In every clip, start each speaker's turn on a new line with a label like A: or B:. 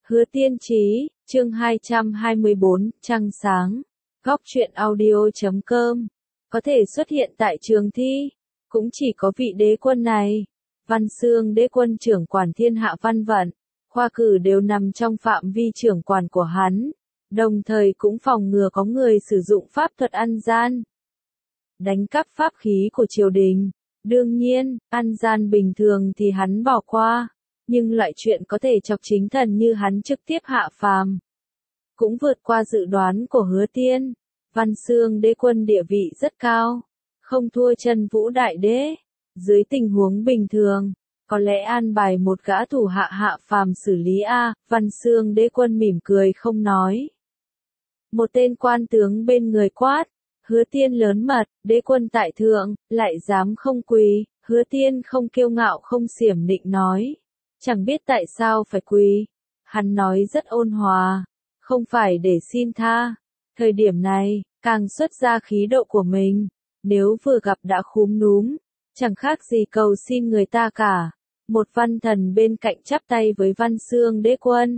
A: Hứa Tiên Chí, chương 224, Trăng Sáng. Góc truyện audio.com. Có thể xuất hiện tại trường thi, cũng chỉ có vị đế quân này. Văn Xương đế quân trưởng quản thiên hạ văn vận, khoa cử đều nằm trong phạm vi trưởng quản của hắn, đồng thời cũng phòng ngừa có người sử dụng pháp thuật ăn gian, đánh cắp pháp khí của triều đình. Đương nhiên, ăn gian bình thường thì hắn bỏ qua, nhưng loại chuyện có thể chọc chính thần như hắn trực tiếp hạ phàm, cũng vượt qua dự đoán của Hứa Tiên. Văn Xương đế quân địa vị rất cao, không thua Chân Vũ đại đế. Dưới tình huống bình thường, có lẽ an bài một gã thủ hạ hạ phàm xử lý a. Văn Xương đế quân mỉm cười không nói. Một tên quan tướng bên người quát, Hứa Tiên lớn mật, đế quân tại thượng, lại dám không quỳ. Hứa Tiên không kiêu ngạo không xiểm nịnh nói, chẳng biết tại sao phải quỳ. Hắn nói rất ôn hòa, không phải để xin tha. Thời điểm này, càng xuất ra khí độ của mình, nếu vừa gặp đã khúm núm, chẳng khác gì cầu xin người ta cả. Một văn thần bên cạnh chắp tay với Văn Xương đế quân,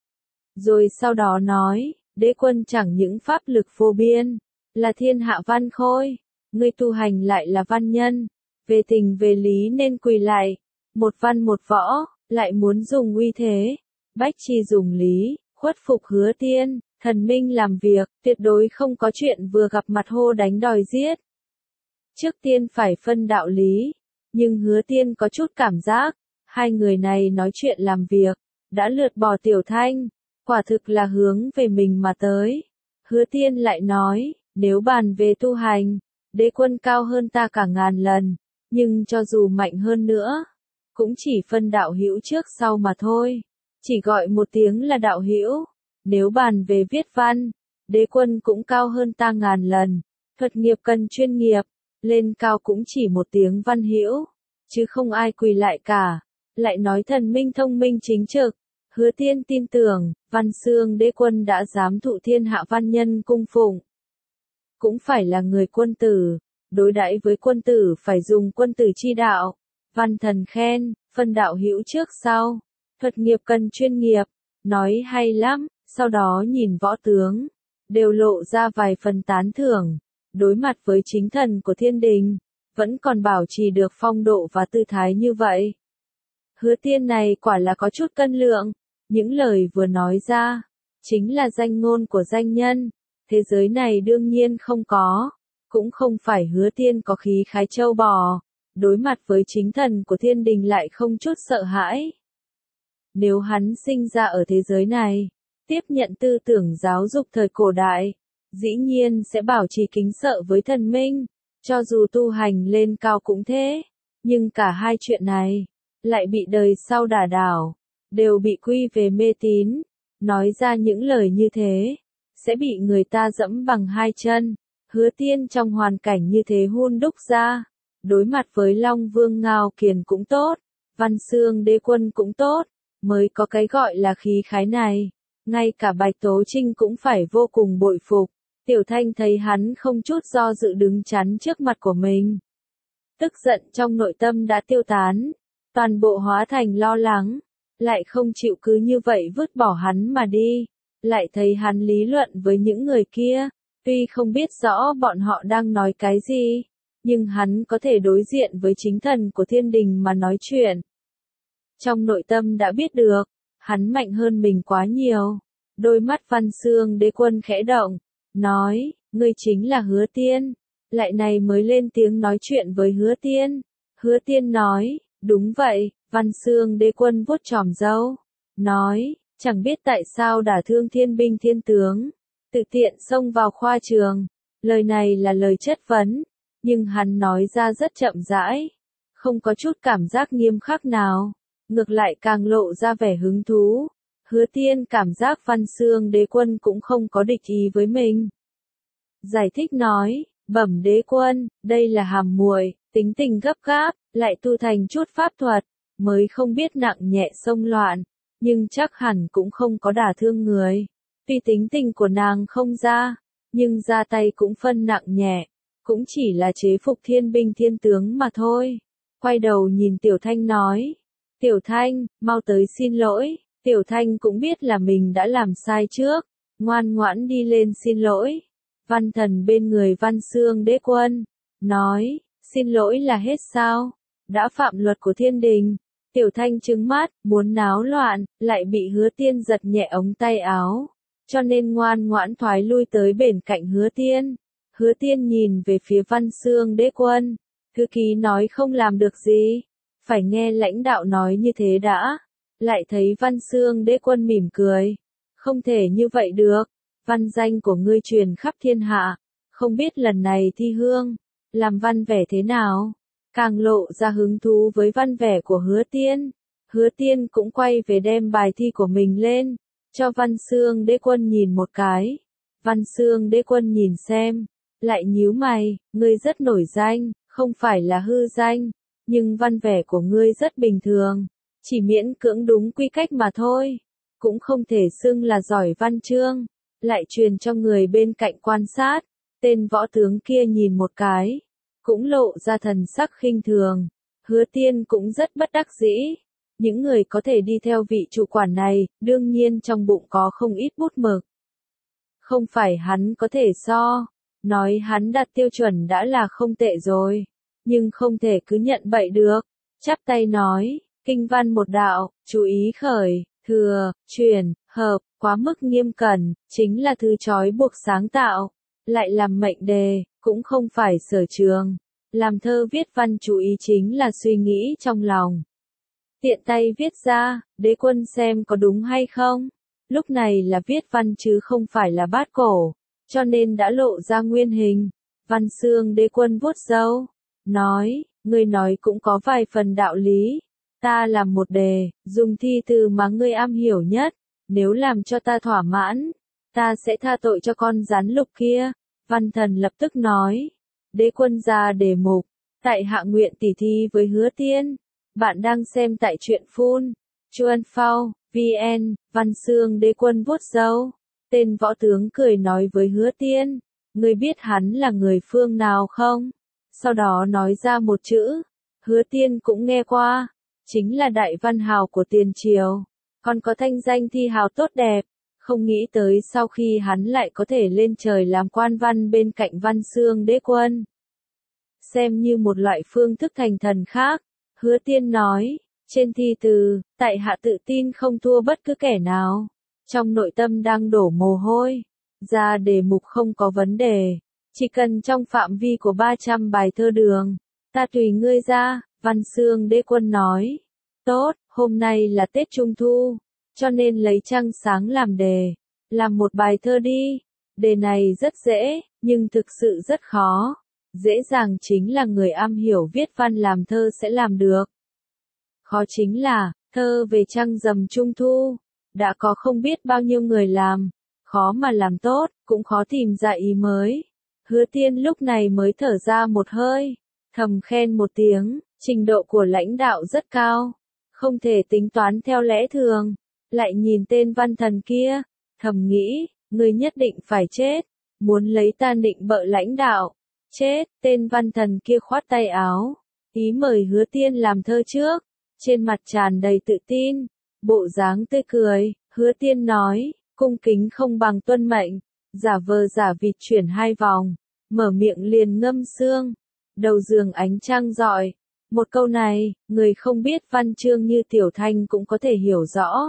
A: rồi sau đó nói, đế quân chẳng những pháp lực vô biên, là thiên hạ văn khôi, ngươi tu hành lại là văn nhân, về tình về lý nên quỳ lại, một văn một võ, lại muốn dùng uy thế, bách chi dùng lý, khuất phục Hứa Tiên. Thần minh làm việc, tuyệt đối không có chuyện vừa gặp mặt hô đánh đòi giết. Trước tiên phải phân đạo lý, nhưng Hứa Tiên có chút cảm giác, hai người này nói chuyện làm việc, đã lượt bỏ Tiểu Thanh, quả thực là hướng về mình mà tới. Hứa Tiên lại nói, nếu bàn về tu hành, đế quân cao hơn ta cả ngàn lần, nhưng cho dù mạnh hơn nữa, cũng chỉ phân đạo hữu trước sau mà thôi, chỉ gọi một tiếng là đạo hữu. Nếu bàn về viết văn, đế quân cũng cao hơn ta ngàn lần, thuật nghiệp cần chuyên nghiệp, lên cao cũng chỉ một tiếng văn hữu, chứ không ai quỳ lại cả. Lại nói thần minh thông minh chính trực, Hứa Tiên tin tưởng, Văn Xương đế quân đã dám thụ thiên hạ văn nhân cung phụng, cũng phải là người quân tử, đối đãi với quân tử phải dùng quân tử chi đạo. Văn thần khen, phân đạo hữu trước sau, thuật nghiệp cần chuyên nghiệp, nói hay lắm. Sau đó nhìn võ tướng, đều lộ ra vài phần tán thưởng, đối mặt với chính thần của thiên đình, vẫn còn bảo trì được phong độ và tư thái như vậy. Hứa Tiên này quả là có chút cân lượng, những lời vừa nói ra, chính là danh ngôn của danh nhân, thế giới này đương nhiên không có, cũng không phải Hứa Tiên có khí khái châu bò, đối mặt với chính thần của thiên đình lại không chút sợ hãi. Nếu hắn sinh ra ở thế giới này, tiếp nhận tư tưởng giáo dục thời cổ đại, dĩ nhiên sẽ bảo trì kính sợ với thần minh, cho dù tu hành lên cao cũng thế, nhưng cả hai chuyện này, lại bị đời sau đả đảo, đều bị quy về mê tín, nói ra những lời như thế, sẽ bị người ta dẫm bằng hai chân. Hứa Tiên trong hoàn cảnh như thế hun đúc ra, đối mặt với Long Vương Ngao Kiền cũng tốt, Văn Xương đế quân cũng tốt, mới có cái gọi là khí khái này. Ngay cả Bạch Tố Trinh cũng phải vô cùng bội phục. Tiểu Thanh thấy hắn không chút do dự đứng chắn trước mặt của mình, tức giận trong nội tâm đã tiêu tán, toàn bộ hóa thành lo lắng, lại không chịu cứ như vậy vứt bỏ hắn mà đi. Lại thấy hắn lý luận với những người kia, tuy không biết rõ bọn họ đang nói cái gì, nhưng hắn có thể đối diện với chính thần của thiên đình mà nói chuyện. Trong nội tâm đã biết được, hắn mạnh hơn mình quá nhiều. Đôi mắt Văn Xương đế quân khẽ động, nói, ngươi chính là Hứa Tiên. Lại này mới lên tiếng nói chuyện với Hứa Tiên. Hứa Tiên nói, đúng vậy. Văn Xương đế quân vuốt chòm râu, nói, chẳng biết tại sao đả thương thiên binh thiên tướng, tự tiện xông vào khoa trường. Lời này là lời chất vấn, nhưng hắn nói ra rất chậm rãi, không có chút cảm giác nghiêm khắc nào, ngược lại càng lộ ra vẻ hứng thú. Hứa Tiên cảm giác Văn Xương đế quân cũng không có địch ý với mình. Giải thích nói, bẩm đế quân, đây là hàm muội, tính tình gấp gáp, lại tu thành chút pháp thuật, mới không biết nặng nhẹ xông loạn, nhưng chắc hẳn cũng không có đả thương người. Tuy tính tình của nàng không ra, nhưng ra tay cũng phân nặng nhẹ, cũng chỉ là chế phục thiên binh thiên tướng mà thôi. Quay đầu nhìn Tiểu Thanh nói, Tiểu Thanh, mau tới xin lỗi. Tiểu Thanh cũng biết là mình đã làm sai trước, ngoan ngoãn đi lên xin lỗi. Văn Thần bên người Văn Xương Đế Quân, nói, xin lỗi là hết sao? Đã phạm luật của thiên đình. Tiểu Thanh trừng mắt, muốn náo loạn, lại bị Hứa Tiên giật nhẹ ống tay áo, cho nên ngoan ngoãn thoái lui tới bên cạnh Hứa Tiên. Hứa Tiên nhìn về phía Văn Xương Đế Quân, thư ký nói không làm được gì, phải nghe lãnh đạo nói như thế đã. Lại thấy Văn Xương Đế Quân mỉm cười, không thể như vậy được, văn danh của ngươi truyền khắp thiên hạ, không biết lần này thi hương, làm văn vẻ thế nào? Càng lộ ra hứng thú với văn vẻ của Hứa Tiên. Hứa Tiên cũng quay về đem bài thi của mình lên, cho Văn Xương Đế Quân nhìn một cái. Văn Xương Đế Quân nhìn xem, lại nhíu mày, ngươi rất nổi danh, không phải là hư danh, nhưng văn vẻ của ngươi rất bình thường, chỉ miễn cưỡng đúng quy cách mà thôi, cũng không thể xưng là giỏi văn chương. Lại truyền cho người bên cạnh quan sát. Tên võ tướng kia nhìn một cái, cũng lộ ra thần sắc khinh thường. Hứa Tiên cũng rất bất đắc dĩ. Những người có thể đi theo vị chủ quản này, đương nhiên trong bụng có không ít bút mực. Không phải hắn có thể so, nói hắn đặt tiêu chuẩn đã là không tệ rồi, nhưng không thể cứ nhận bậy được. Chắp tay nói, kinh văn một đạo, chú ý khởi, thừa, truyền, hợp, quá mức nghiêm cẩn, chính là thứ trói buộc sáng tạo, lại làm mệnh đề, cũng không phải sở trường. Làm thơ viết văn chú ý chính là suy nghĩ trong lòng. Tiện tay viết ra, Đế Quân xem có đúng hay không. Lúc này là viết văn chứ không phải là bát cổ, cho nên đã lộ ra nguyên hình. Văn Xương Đế Quân vuốt râu, nói, ngươi nói cũng có vài phần đạo lý. Ta làm một đề, dùng thi từ mà ngươi am hiểu nhất, nếu làm cho ta thỏa mãn, ta sẽ tha tội cho con rắn lục kia. Văn Thần lập tức nói, Đế Quân ra đề mục, tại hạ nguyện tỉ thi với Hứa Tiên. Bạn đang xem tại truyện phun, Chuan Phao, VN. Văn Xương Đế Quân vuốt râu, tên võ tướng cười nói với Hứa Tiên, ngươi biết hắn là người phương nào không? Sau đó nói ra một chữ, Hứa Tiên cũng nghe qua, chính là đại văn hào của tiền triều, còn có thanh danh thi hào tốt đẹp, không nghĩ tới sau khi hắn lại có thể lên trời làm quan văn bên cạnh Văn Xương Đế Quân. Xem như một loại phương thức thành thần khác, Hứa Tiên nói, trên thi từ, tại hạ tự tin không thua bất cứ kẻ nào, trong nội tâm đang đổ mồ hôi, ra đề mục không có vấn đề, chỉ cần trong phạm vi của 300 bài thơ đường, ta tùy ngươi ra. Văn Xương Đế Quân nói, tốt, hôm nay là Tết Trung Thu, cho nên lấy trăng sáng làm đề, làm một bài thơ đi. Đề này rất dễ, nhưng thực sự rất khó. Dễ dàng chính là người am hiểu viết văn làm thơ sẽ làm được. Khó chính là, thơ về trăng rằm Trung Thu, đã có không biết bao nhiêu người làm, khó mà làm tốt, cũng khó tìm ra ý mới. Hứa Tiên lúc này mới thở ra một hơi, thầm khen một tiếng, trình độ của lãnh đạo rất cao, không thể tính toán theo lẽ thường. Lại nhìn tên Văn Thần kia, thầm nghĩ, người nhất định phải chết, muốn lấy ta định bợ lãnh đạo. Chết, tên Văn Thần kia khoát tay áo, ý mời Hứa Tiên làm thơ trước, trên mặt tràn đầy tự tin, bộ dáng tươi cười. Hứa Tiên nói, cung kính không bằng tuân mệnh, giả vờ giả vịt chuyển 2 vòng, mở miệng liền ngâm sương, đầu giường ánh trăng rọi. Một câu này, người không biết văn chương như Tiểu Thanh cũng có thể hiểu rõ.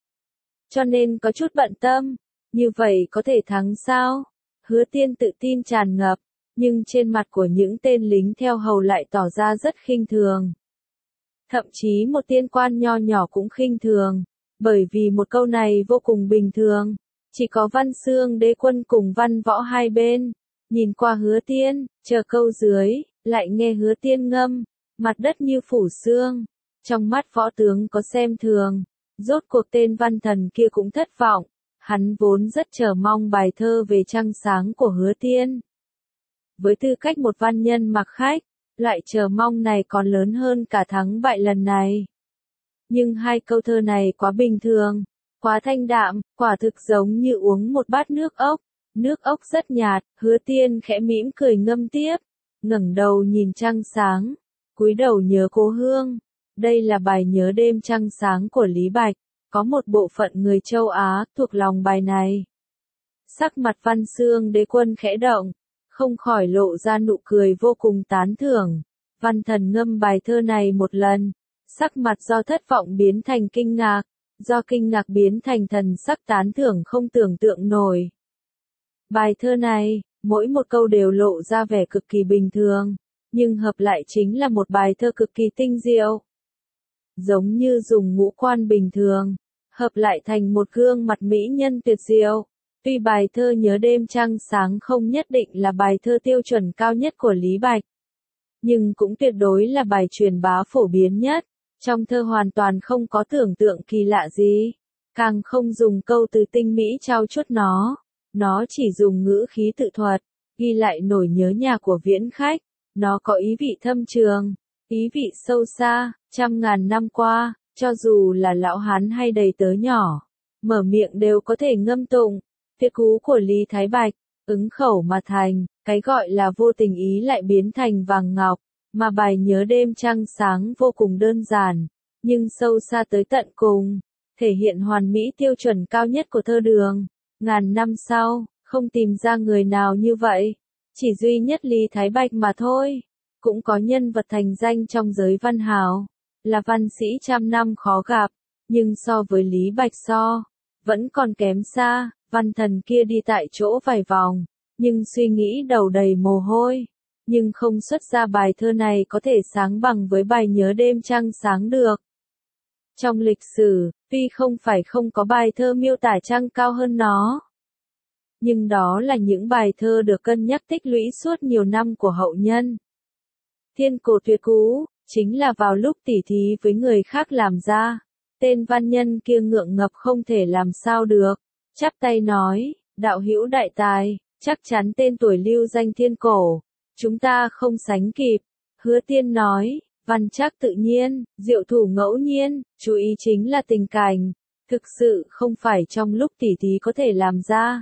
A: Cho nên có chút bận tâm, như vậy có thể thắng sao? Hứa Tiên tự tin tràn ngập, nhưng trên mặt của những tên lính theo hầu lại tỏ ra rất khinh thường. Thậm chí một tiên quan nho nhỏ cũng khinh thường, bởi vì một câu này vô cùng bình thường. Chỉ có Văn Xương Đế Quân cùng Văn Võ hai bên, nhìn qua Hứa Tiên, chờ câu dưới, lại nghe Hứa Tiên ngâm, mặt đất như phủ sương. Trong mắt võ tướng có xem thường, rốt cuộc tên Văn Thần kia cũng thất vọng, hắn vốn rất chờ mong bài thơ về trăng sáng của Hứa Tiên. Với tư cách một văn nhân mặc khách, loại chờ mong này còn lớn hơn cả thắng bại lần này. Nhưng 2 câu thơ này quá bình thường, quá thanh đạm, quả thực giống như uống một bát nước ốc rất nhạt. Hứa Tiên khẽ mỉm cười ngâm tiếp, ngẩng đầu nhìn trăng sáng, cúi đầu nhớ cố hương. Đây là bài nhớ đêm trăng sáng của Lý Bạch. có một bộ phận người châu Á thuộc lòng bài này. Sắc mặt Văn Xương Đế Quân khẽ động, không khỏi lộ ra nụ cười vô cùng tán thưởng. Văn Thần ngâm bài thơ này một lần, sắc mặt do thất vọng biến thành kinh ngạc, do kinh ngạc biến thành thần sắc tán thưởng không tưởng tượng nổi. Bài thơ này, mỗi một câu đều lộ ra vẻ cực kỳ bình thường, nhưng hợp lại chính là một bài thơ cực kỳ tinh diệu. Giống như dùng ngũ quan bình thường, hợp lại thành một gương mặt mỹ nhân tuyệt diệu. Tuy bài thơ Nhớ đêm trăng sáng không nhất định là bài thơ tiêu chuẩn cao nhất của Lý Bạch, nhưng cũng tuyệt đối là bài truyền bá phổ biến nhất. Trong thơ hoàn toàn không có tưởng tượng kỳ lạ gì, càng không dùng câu từ tinh mỹ trau chuốt nó chỉ dùng ngữ khí tự thuật, ghi lại nỗi nhớ nhà của viễn khách. Nó có ý vị thâm trường, ý vị sâu xa, trăm ngàn năm qua, cho dù là lão hán hay đầy tớ nhỏ, mở miệng đều có thể ngâm tụng. Tuyệt cú của Lý Thái Bạch, ứng khẩu mà thành, cái gọi là vô tình ý lại biến thành vàng ngọc, mà bài Nhớ đêm trăng sáng vô cùng đơn giản, nhưng sâu xa tới tận cùng, thể hiện hoàn mỹ tiêu chuẩn cao nhất của thơ đường. Ngàn năm sau, không tìm ra người nào như vậy, chỉ duy nhất Lý Thái Bạch mà thôi. Cũng có nhân vật thành danh trong giới văn hào, là văn sĩ trăm năm khó gặp, nhưng so với Lý Bạch vẫn còn kém xa. Văn Thần kia đi tại chỗ vài vòng, nhưng suy nghĩ đầu đầy mồ hôi, nhưng không xuất ra bài thơ này có thể sáng bằng với bài Nhớ đêm trăng sáng được. Trong lịch sử, tuy không phải không có bài thơ miêu tả trăng cao hơn nó, nhưng đó là những bài thơ được cân nhắc tích lũy suốt nhiều năm của hậu nhân. Thiên cổ tuyệt cú, chính là vào lúc tỉ thí với người khác làm ra. Tên văn nhân kia ngượng ngập không thể làm sao được, chắp tay nói, đạo hữu đại tài, chắc chắn tên tuổi lưu danh thiên cổ, chúng ta không sánh kịp. Hứa Tiên nói, văn chắc tự nhiên, diệu thủ ngẫu nhiên, chú ý chính là tình cảnh, thực sự không phải trong lúc tỉ thí có thể làm ra.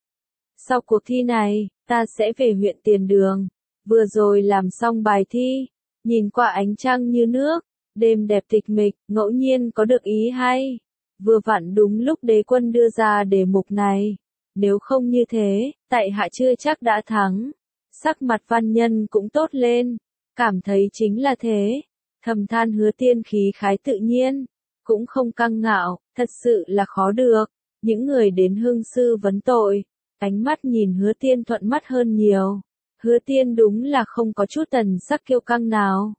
A: Sau cuộc thi này, ta sẽ về huyện Tiền Đường, vừa rồi làm xong bài thi, nhìn qua ánh trăng như nước, đêm đẹp tịch mịch, ngẫu nhiên có được ý hay. Vừa vặn đúng lúc Đế Quân đưa ra đề mục này, nếu không như thế, tại hạ chưa chắc đã thắng. Sắc mặt văn nhân cũng tốt lên, cảm thấy chính là thế, thầm than Hứa Tiên khí khái tự nhiên, cũng không căng ngạo, thật sự là khó được. Những người đến hương sư vấn tội, ánh mắt nhìn Hứa Tiên thuận mắt hơn nhiều. Hứa Tiên đúng là không có chút tần sắc kiêu căng nào.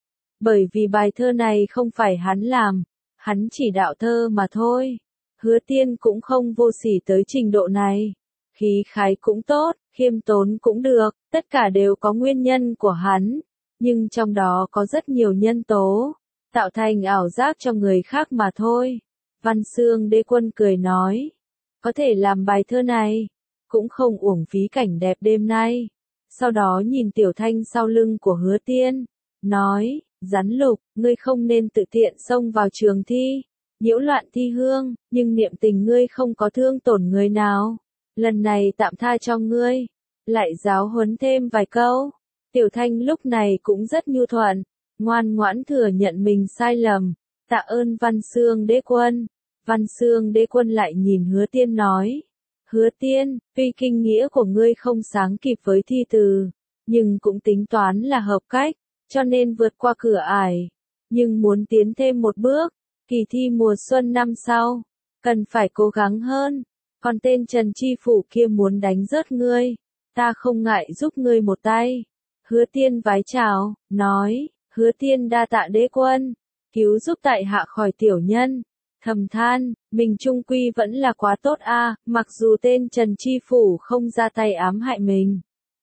A: Bởi vì bài thơ này không phải hắn làm, hắn chỉ đạo thơ mà thôi. Hứa Tiên cũng không vô sỉ tới trình độ này. Khí khái cũng tốt, khiêm tốn cũng được, tất cả đều có nguyên nhân của hắn. Nhưng trong đó có rất nhiều nhân tố, tạo thành ảo giác cho người khác mà thôi. Văn Xương Đế Quân cười nói, có thể làm bài thơ này, cũng không uổng phí cảnh đẹp đêm nay. Sau đó nhìn Tiểu Thanh sau lưng của Hứa Tiên, nói, Rắn Lục, ngươi không nên tự tiện xông vào trường thi, nhiễu loạn thi hương, nhưng niệm tình ngươi không có thương tổn người nào. Lần này tạm tha cho ngươi, lại giáo huấn thêm vài câu. Tiểu Thanh lúc này cũng rất nhu thuận, ngoan ngoãn thừa nhận mình sai lầm, tạ ơn Văn Xương Đế Quân. Văn Xương Đế Quân lại nhìn Hứa Tiên nói, Hứa Tiên, tuy kinh nghĩa của ngươi không sáng kịp với thi từ, nhưng cũng tính toán là hợp cách, cho nên vượt qua cửa ải. Nhưng muốn tiến thêm một bước, kỳ thi mùa xuân năm sau, cần phải cố gắng hơn. Còn tên Trần Chi Phủ kia muốn đánh rớt ngươi, ta không ngại giúp ngươi một tay. Hứa Tiên vái chào, nói, Hứa Tiên đa tạ Đế Quân, cứu giúp tại hạ khỏi tiểu nhân. Thầm than, mình trung quy vẫn là quá tốt a, mặc dù tên Trần Chi Phủ không ra tay ám hại mình,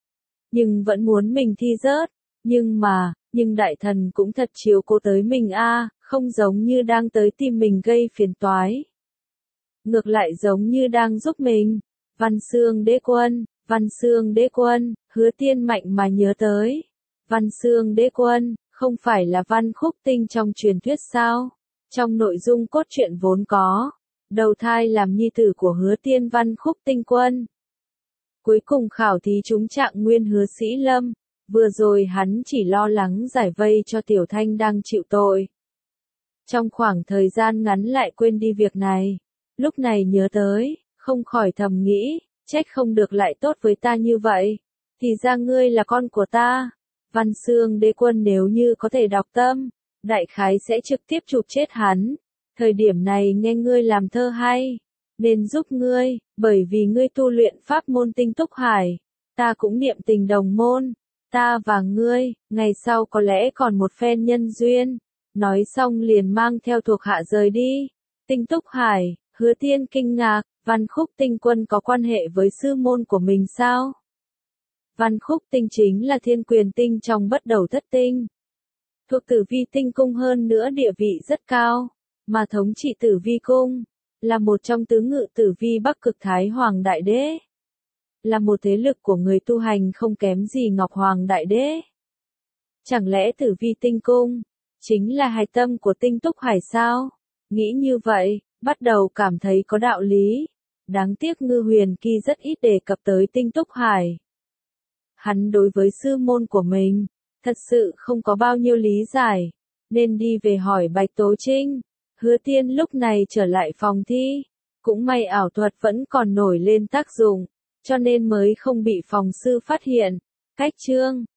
A: nhưng vẫn muốn mình thi rớt. Nhưng đại thần cũng thật chiếu cố tới mình a, không giống như đang tới tìm mình gây phiền toái. Ngược lại giống như đang giúp mình. Văn Xương Đế Quân, Hứa Tiên mạnh mà nhớ tới. Văn Xương Đế Quân, không phải là Văn Khúc Tinh trong truyền thuyết sao? Trong nội dung cốt truyện vốn có, đầu thai làm nhi tử của Hứa Tiên Văn Khúc Tinh Quân. Cuối cùng khảo thí trúng trạng nguyên Hứa Sĩ Lâm, vừa rồi hắn chỉ lo lắng giải vây cho Tiểu Thanh đang chịu tội. Trong khoảng thời gian ngắn lại quên đi việc này. Lúc này nhớ tới, không khỏi thầm nghĩ, trách không được lại tốt với ta như vậy. Thì ra ngươi là con của ta. Văn Xương Đế Quân nếu như có thể đọc tâm, đại khái sẽ trực tiếp chụp chết hắn. Thời điểm này nghe ngươi làm thơ hay, nên giúp ngươi, bởi vì ngươi tu luyện pháp môn tinh túc hải. Ta cũng niệm tình đồng môn, ta và ngươi, ngày sau có lẽ còn một phen nhân duyên. Nói xong liền mang theo thuộc hạ rời đi. Tinh túc hải, Hứa Tiên kinh ngạc, Văn Khúc Tinh Quân có quan hệ với sư môn của mình sao? Văn Khúc Tinh chính là thiên quyền tinh trong bất đầu thất tinh. Thuộc Tử Vi Tinh Cung, hơn nữa địa vị rất cao, mà thống trị Tử Vi Cung, là một trong tứ ngự Tử Vi Bắc Cực Thái Hoàng Đại Đế. Là một thế lực của người tu hành không kém gì Ngọc Hoàng Đại Đế. Chẳng lẽ Tử Vi Tinh Cung chính là hạch tâm của tinh túc hải sao? Nghĩ như vậy, bắt đầu cảm thấy có đạo lý. Đáng tiếc Ngư Huyền Kỳ rất ít đề cập tới tinh túc hải. Hắn đối với sư môn của mình, thật sự không có bao nhiêu lý giải, nên đi về hỏi Bạch Tố Trinh. Hứa Tiên lúc này trở lại phòng thi, cũng may ảo thuật vẫn còn nổi lên tác dụng, cho nên mới không bị phòng sư phát hiện. Cách chương